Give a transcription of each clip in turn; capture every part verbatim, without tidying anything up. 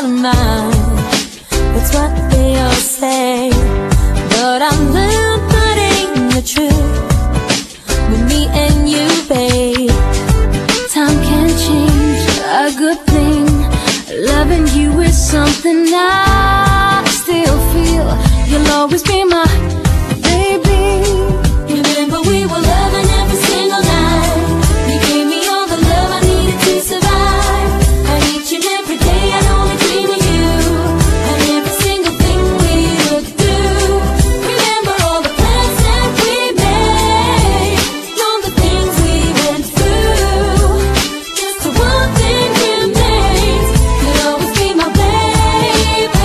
out of mind. That's what they all say, but I learned that ain't the truth. With me and you, babe, time can change a good thing. Loving you is something I still feel. You'll always be my baby. Remember we were loving every single night. You gave me all the love I needed to survive. And each and every day I'd only dream of you, and every single thing we would do. Remember all the plans that we made, all the things we went through. Just the one thing remains, you'll always be my baby.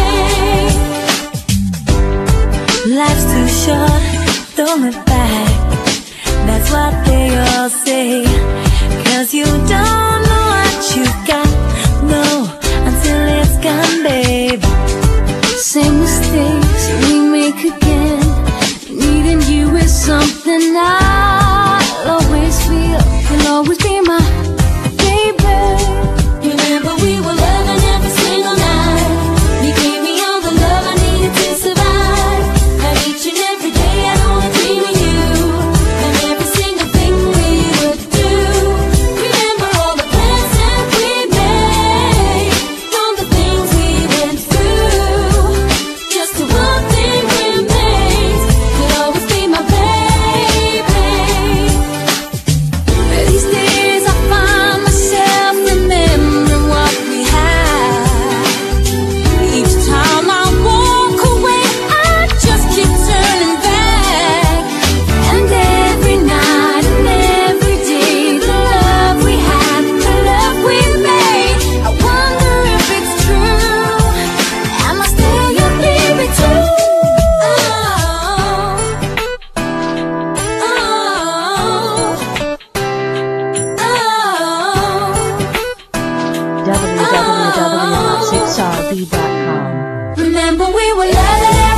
Life's too short, don't look back. That's what they all say, 'cause you don't know what you got, no, until it's gone, babe. Same mistakes we make again. Needing you is something I'll always feel. You'll always be my baby. Remember we were loving every single night. You gave me all the love I needed to survive. And each and every day I'd only dream of you, and every single thing we would do. Remember all the plans that we made, all the things we went through. Just the one thing remains, you'll always be my baby. These days I find myself remembering what we had. Each time I walk away, I just keep turning back. And every night and every day, the love we had, the love we made, I wonder if it's true. Am I still your baby too? Oh, oh, oh. w w w dot six r b dot com. Remember we were loving